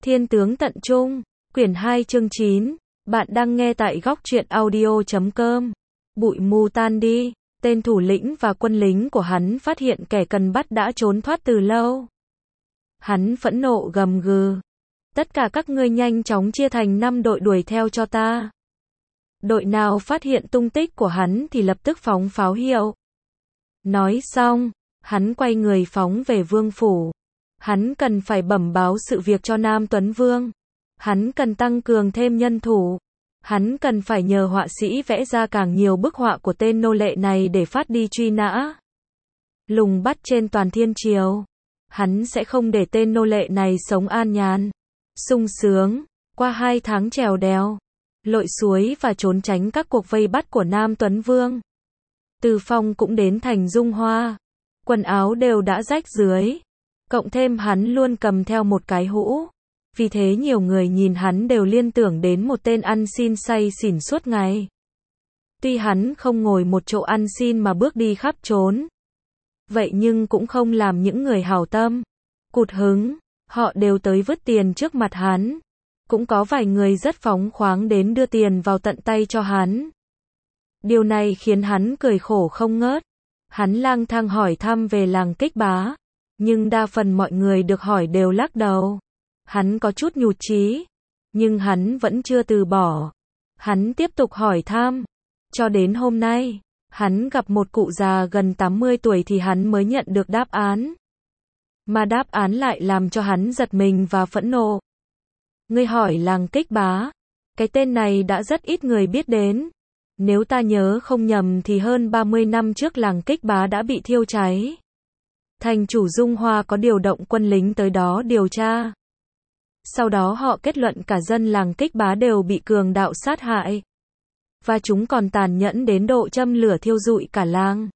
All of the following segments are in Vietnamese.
Thiên tướng tận trung, quyển 2 chương 9. Bạn đang nghe tại góc truyện audio.com. Bụi mù tan đi, tên thủ lĩnh và quân lính của hắn phát hiện kẻ cần bắt đã trốn thoát từ lâu. Hắn phẫn nộ gầm gừ. Tất cả các ngươi nhanh chóng chia thành 5 đội đuổi theo cho ta. Đội nào phát hiện tung tích của hắn thì lập tức phóng pháo hiệu. Nói xong, hắn quay người phóng về vương phủ. Hắn cần phải bẩm báo sự việc cho Nam Tuấn Vương. Hắn cần tăng cường thêm nhân thủ. Hắn cần phải nhờ họa sĩ vẽ ra càng nhiều bức họa của tên nô lệ này để phát đi truy nã. Lùng bắt trên toàn thiên triều. Hắn sẽ không để tên nô lệ này sống an nhàn, sung sướng, qua 2 tháng trèo đèo, lội suối và trốn tránh các cuộc vây bắt của Nam Tuấn Vương. Từ Phong cũng đến thành Dung Hoa. Quần áo đều đã rách rưới. Cộng thêm hắn luôn cầm theo một cái hũ. Vì thế nhiều người nhìn hắn đều liên tưởng đến một tên ăn xin say xỉn suốt ngày. Tuy hắn không ngồi một chỗ ăn xin mà bước đi khắp trốn. Vậy nhưng cũng không làm những người hảo tâm cụt hứng. Họ đều tới vứt tiền trước mặt hắn. Cũng có vài người rất phóng khoáng đến đưa tiền vào tận tay cho hắn. Điều này khiến hắn cười khổ không ngớt. Hắn lang thang hỏi thăm về làng Kích Bá. Nhưng đa phần mọi người được hỏi đều lắc đầu. Hắn có chút nhụt chí. Nhưng hắn vẫn chưa từ bỏ. Hắn tiếp tục hỏi thăm. Cho đến hôm nay, hắn gặp một cụ già gần 80 tuổi thì hắn mới nhận được đáp án. Mà đáp án lại làm cho hắn giật mình và phẫn nộ. Ngươi hỏi làng Kích Bá. Cái tên này đã rất ít người biết đến. Nếu ta nhớ không nhầm thì hơn 30 năm trước làng Kích Bá đã bị thiêu cháy. Thành chủ Dung Hoa có điều động quân lính tới đó điều tra. Sau đó họ kết luận cả dân làng Kích Bá đều bị cường đạo sát hại. Và chúng còn tàn nhẫn đến độ châm lửa thiêu rụi cả làng.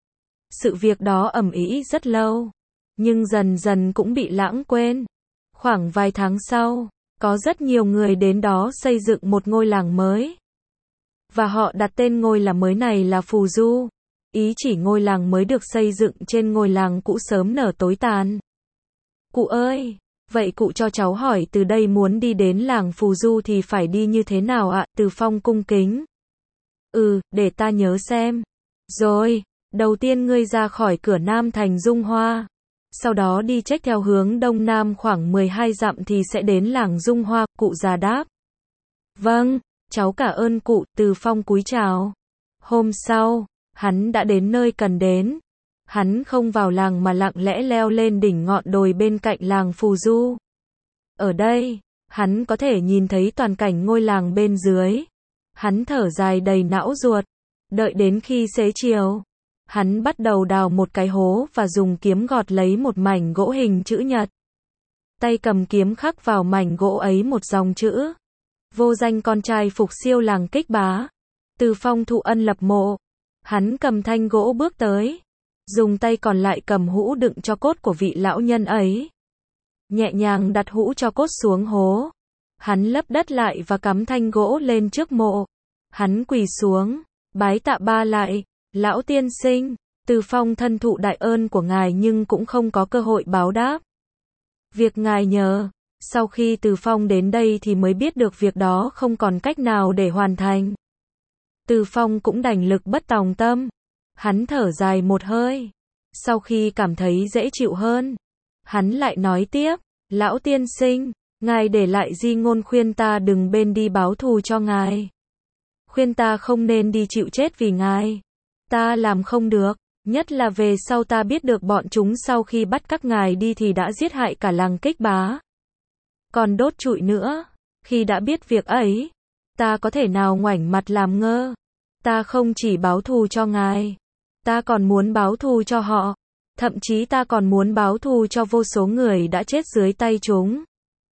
Sự việc đó ầm ĩ rất lâu. Nhưng dần dần cũng bị lãng quên. Khoảng vài tháng sau, có rất nhiều người đến đó xây dựng một ngôi làng mới. Và họ đặt tên ngôi làng mới này là Phù Du. Ý chỉ ngôi làng mới được xây dựng trên ngôi làng cũ sớm nở tối tàn. Cụ ơi, vậy cụ cho cháu hỏi từ đây muốn đi đến làng Phù Du thì phải đi như thế nào ạ? Từ Phong cung kính. Để ta nhớ xem. Rồi, đầu tiên ngươi ra khỏi cửa Nam thành Dung Hoa. Sau đó đi chếch theo hướng Đông Nam khoảng 12 dặm thì sẽ đến làng Dung Hoa, cụ già đáp. Vâng, cháu cảm ơn cụ, Từ Phong cúi chào. Hôm sau, hắn đã đến nơi cần đến. Hắn không vào làng mà lặng lẽ leo lên đỉnh ngọn đồi bên cạnh làng Phù Du. Ở đây, hắn có thể nhìn thấy toàn cảnh ngôi làng bên dưới. Hắn thở dài đầy não ruột. Đợi đến khi xế chiều, hắn bắt đầu đào một cái hố và dùng kiếm gọt lấy một mảnh gỗ hình chữ nhật. Tay cầm kiếm khắc vào mảnh gỗ ấy một dòng chữ. Vô danh con trai phục siêu làng Kích Bá. Từ Phong thụ ân lập mộ. Hắn cầm thanh gỗ bước tới. Dùng tay còn lại cầm hũ đựng cho cốt của vị lão nhân ấy. Nhẹ nhàng đặt hũ cho cốt xuống hố. Hắn lấp đất lại và cắm thanh gỗ lên trước mộ. Hắn quỳ xuống, bái tạ ba lại. Lão tiên sinh, Từ Phong thân thụ đại ơn của ngài nhưng cũng không có cơ hội báo đáp. Việc ngài nhờ, sau khi Từ Phong đến đây thì mới biết được việc đó không còn cách nào để hoàn thành. Từ Phong cũng đành lực bất tòng tâm. Hắn thở dài một hơi. Sau khi cảm thấy dễ chịu hơn, hắn lại nói tiếp, lão tiên sinh, ngài để lại di ngôn khuyên ta đừng bên đi báo thù cho ngài. Khuyên ta không nên đi chịu chết vì ngài. Ta làm không được, nhất là về sau ta biết được bọn chúng sau khi bắt các ngài đi thì đã giết hại cả làng Kích Bá. Còn đốt trụi nữa, khi đã biết việc ấy, ta có thể nào ngoảnh mặt làm ngơ. Ta không chỉ báo thù cho ngài, ta còn muốn báo thù cho họ. Thậm chí ta còn muốn báo thù cho vô số người đã chết dưới tay chúng.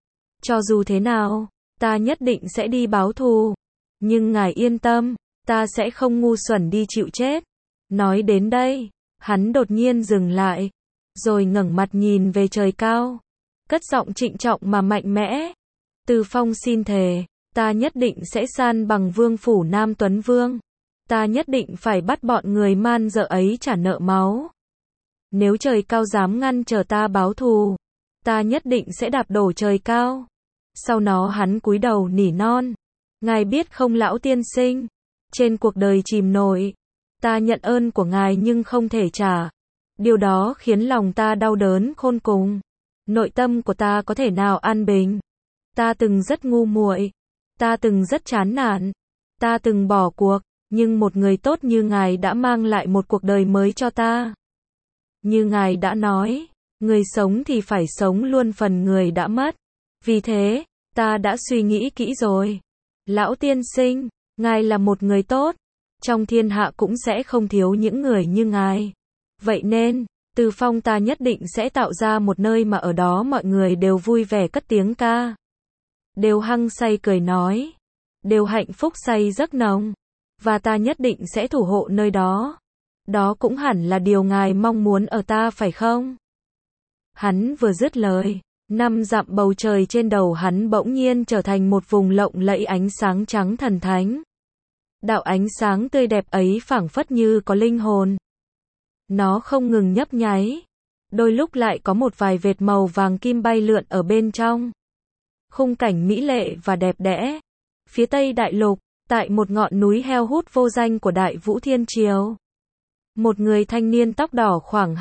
Cho dù thế nào, ta nhất định sẽ đi báo thù. Nhưng ngài yên tâm, ta sẽ không ngu xuẩn đi chịu chết. Nói đến đây, hắn đột nhiên dừng lại, rồi ngẩng mặt nhìn về trời cao, cất giọng trịnh trọng mà mạnh mẽ. Từ Phong xin thề, ta nhất định sẽ san bằng vương phủ Nam Tuấn Vương. Ta nhất định phải bắt bọn người man dợ ấy trả nợ máu. Nếu trời cao dám ngăn trở ta báo thù, ta nhất định sẽ đạp đổ trời cao. Sau nó hắn cúi đầu nỉ non. Ngài biết không lão tiên sinh, trên cuộc đời chìm nổi, ta nhận ơn của ngài nhưng không thể trả. Điều đó khiến lòng ta đau đớn khôn cùng. Nội tâm của ta có thể nào an bình. Ta từng rất ngu muội, ta từng rất chán nản, ta từng bỏ cuộc, nhưng một người tốt như ngài đã mang lại một cuộc đời mới cho ta. Như ngài đã nói, người sống thì phải sống luôn phần người đã mất. Vì thế, ta đã suy nghĩ kỹ rồi. Lão tiên sinh, ngài là một người tốt, trong thiên hạ cũng sẽ không thiếu những người như ngài. Vậy nên, Từ Phong ta nhất định sẽ tạo ra một nơi mà ở đó mọi người đều vui vẻ cất tiếng ca, đều hăng say cười nói, đều hạnh phúc say giấc nồng, và ta nhất định sẽ thủ hộ nơi đó. Đó cũng hẳn là điều ngài mong muốn ở ta phải không? Hắn vừa dứt lời, 5 dặm bầu trời trên đầu hắn bỗng nhiên trở thành một vùng lộng lẫy ánh sáng trắng thần thánh. Đạo ánh sáng tươi đẹp ấy phảng phất như có linh hồn. Nó không ngừng nhấp nháy, đôi lúc lại có một vài vệt màu vàng kim bay lượn ở bên trong. Khung cảnh mỹ lệ và đẹp đẽ. Phía Tây Đại Lục, tại một ngọn núi heo hút vô danh của Đại Vũ Thiên Triều, một người thanh niên tóc đỏ khoảng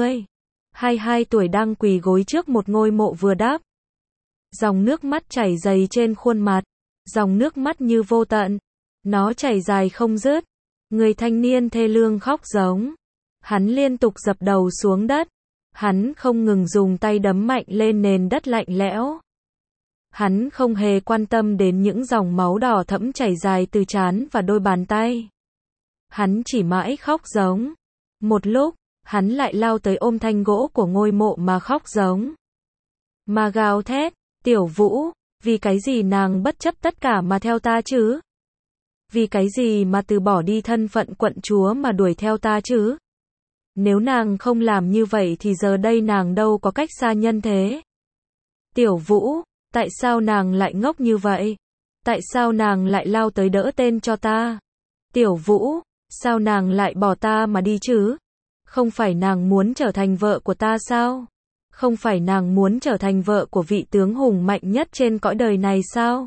22 tuổi đang quỳ gối trước một ngôi mộ vừa đắp. Dòng nước mắt chảy dày trên khuôn mặt, dòng nước mắt như vô tận, nó chảy dài không dứt. Người thanh niên thê lương khóc giống. Hắn liên tục dập đầu xuống đất, hắn không ngừng dùng tay đấm mạnh lên nền đất lạnh lẽo. Hắn không hề quan tâm đến những dòng máu đỏ thẫm chảy dài từ trán và đôi bàn tay. Hắn chỉ mãi khóc giống. Một lúc, hắn lại lao tới ôm thanh gỗ của ngôi mộ mà khóc giống. Mà gào thét, Tiểu Vũ, vì cái gì nàng bất chấp tất cả mà theo ta chứ? Vì cái gì mà từ bỏ đi thân phận quận chúa mà đuổi theo ta chứ? Nếu nàng không làm như vậy thì giờ đây nàng đâu có cách xa nhân thế. Tiểu Vũ, tại sao nàng lại ngốc như vậy? Tại sao nàng lại lao tới đỡ tên cho ta? Tiểu Vũ, sao nàng lại bỏ ta mà đi chứ? Không phải nàng muốn trở thành vợ của ta sao? Không phải nàng muốn trở thành vợ của vị tướng hùng mạnh nhất trên cõi đời này sao?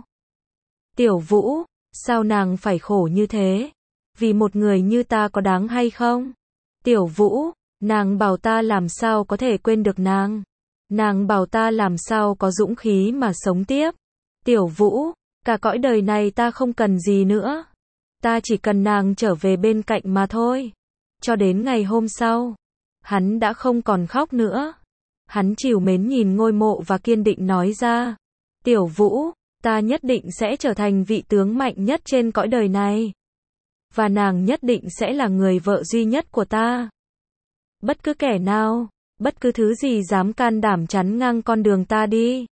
Tiểu Vũ, sao nàng phải khổ như thế? Vì một người như ta có đáng hay không? Tiểu Vũ, nàng bảo ta làm sao có thể quên được nàng? Nàng bảo ta làm sao có dũng khí mà sống tiếp? Tiểu Vũ, cả cõi đời này ta không cần gì nữa. Ta chỉ cần nàng trở về bên cạnh mà thôi. Cho đến ngày hôm sau, hắn đã không còn khóc nữa. Hắn trìu mến nhìn ngôi mộ và kiên định nói ra, Tiểu Vũ, ta nhất định sẽ trở thành vị tướng mạnh nhất trên cõi đời này. Và nàng nhất định sẽ là người vợ duy nhất của ta. Bất cứ kẻ nào, bất cứ thứ gì dám can đảm chắn ngang con đường ta đi,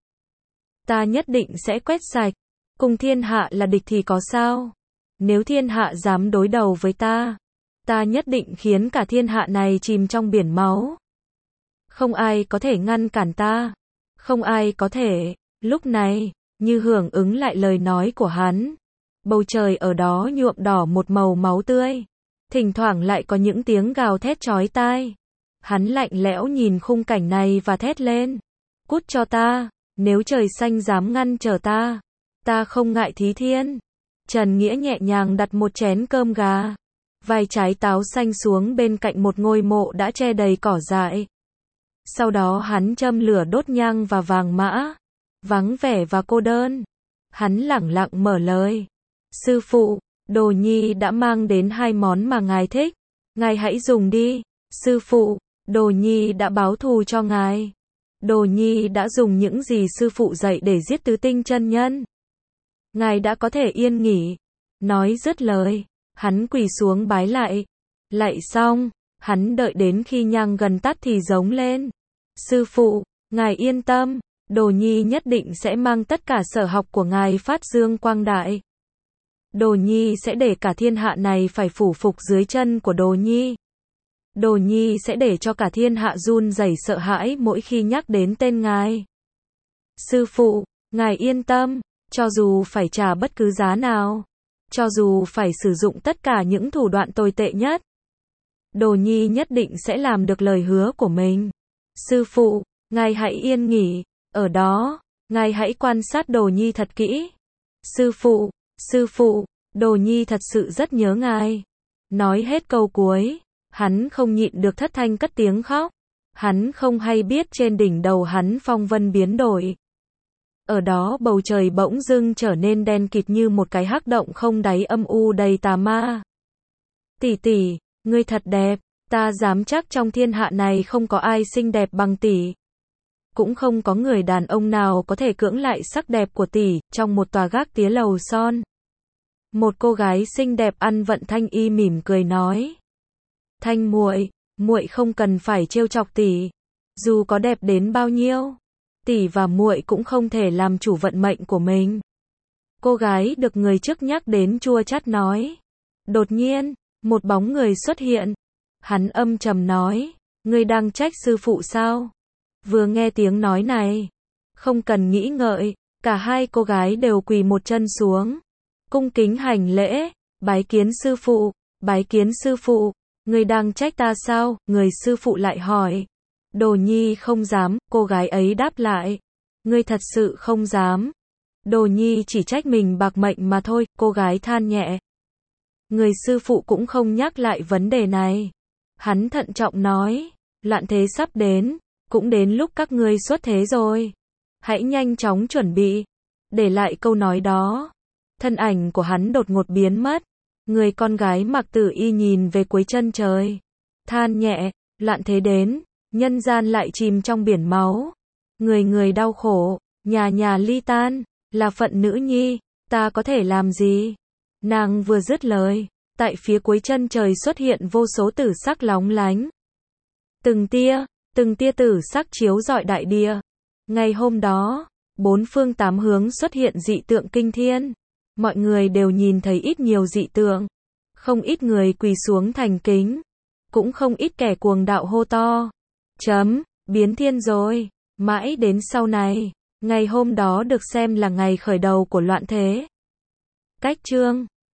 ta nhất định sẽ quét sạch. Cùng thiên hạ là địch thì có sao? Nếu thiên hạ dám đối đầu với ta, ta nhất định khiến cả thiên hạ này chìm trong biển máu. Không ai có thể ngăn cản ta. Không ai có thể. Lúc này, như hưởng ứng lại lời nói của hắn, bầu trời ở đó nhuộm đỏ một màu máu tươi. Thỉnh thoảng lại có những tiếng gào thét chói tai. Hắn lạnh lẽo nhìn khung cảnh này và thét lên. Cút cho ta, nếu trời xanh dám ngăn trở ta, ta không ngại thí thiên. Trần Nghĩa nhẹ nhàng đặt một chén cơm gà, vài trái táo xanh xuống bên cạnh một ngôi mộ đã che đầy cỏ dại. Sau đó hắn châm lửa đốt nhang và vàng mã, vắng vẻ và cô đơn. Hắn lẳng lặng mở lời. Sư phụ, Đồ Nhi đã mang đến 2 món mà ngài thích. Ngài hãy dùng đi. Sư phụ, Đồ Nhi đã báo thù cho ngài. Đồ Nhi đã dùng những gì sư phụ dạy để giết Tứ Tinh chân nhân. Ngài đã có thể yên nghỉ. Nói dứt lời, hắn quỳ xuống bái lại. Lạy xong, hắn đợi đến khi nhang gần tắt thì giống lên. Sư phụ, ngài yên tâm, Đồ Nhi nhất định sẽ mang tất cả sở học của ngài phát dương quang đại. Đồ Nhi sẽ để cả thiên hạ này phải phủ phục dưới chân của Đồ Nhi. Đồ Nhi sẽ để cho cả thiên hạ run rẩy sợ hãi mỗi khi nhắc đến tên ngài. Sư phụ, ngài yên tâm, cho dù phải trả bất cứ giá nào, cho dù phải sử dụng tất cả những thủ đoạn tồi tệ nhất, Đồ Nhi nhất định sẽ làm được lời hứa của mình. Sư phụ, ngài hãy yên nghỉ, ở đó, ngài hãy quan sát Đồ Nhi thật kỹ. Sư phụ, Đồ Nhi thật sự rất nhớ ngài. Nói hết câu cuối, hắn không nhịn được thất thanh cất tiếng khóc. Hắn không hay biết trên đỉnh đầu hắn phong vân biến đổi. Ở đó bầu trời bỗng dưng trở nên đen kịt như một cái hắc động không đáy âm u đầy tà ma. Tỷ tỷ, ngươi thật đẹp, ta dám chắc trong thiên hạ này không có ai xinh đẹp bằng tỷ. Cũng không có người đàn ông nào có thể cưỡng lại sắc đẹp của tỷ. Trong một tòa gác tía lầu son, một cô gái xinh đẹp ăn vận thanh y mỉm cười nói: Thanh muội, muội không cần phải trêu chọc tỷ. Dù có đẹp đến bao nhiêu, tỷ và muội cũng không thể làm chủ vận mệnh của mình. Cô gái được người trước nhắc đến chua chát nói. Đột nhiên, một bóng người xuất hiện. Hắn âm trầm nói: Ngươi đang trách sư phụ sao? Vừa nghe tiếng nói này, không cần nghĩ ngợi, cả hai cô gái đều quỳ một chân xuống, cung kính hành lễ, bái kiến sư phụ, bái kiến sư phụ. Ngươi đang trách ta sao? Người sư phụ lại hỏi. Đồ Nhi không dám, cô gái ấy đáp lại. Ngươi thật sự không dám. Đồ Nhi chỉ trách mình bạc mệnh mà thôi, cô gái than nhẹ. Người sư phụ cũng không nhắc lại vấn đề này. Hắn thận trọng nói, loạn thế sắp đến, cũng đến lúc các ngươi xuất thế rồi. Hãy nhanh chóng chuẩn bị. Để lại câu nói đó, thân ảnh của hắn đột ngột biến mất. Người con gái mặc tử y nhìn về cuối chân trời, than nhẹ, loạn thế đến, nhân gian lại chìm trong biển máu. Người người đau khổ, nhà nhà ly tan, là phận nữ nhi, ta có thể làm gì? Nàng vừa dứt lời, tại phía cuối chân trời xuất hiện vô số tử sắc lóng lánh. Từng tia tử sắc chiếu rọi đại địa. Ngày hôm đó, bốn phương tám hướng xuất hiện dị tượng kinh thiên. Mọi người đều nhìn thấy ít nhiều dị tượng. Không ít người quỳ xuống thành kính. Cũng không ít kẻ cuồng đạo hô to. Biến thiên rồi. Mãi đến sau này, ngày hôm đó được xem là ngày khởi đầu của loạn thế. Cách chương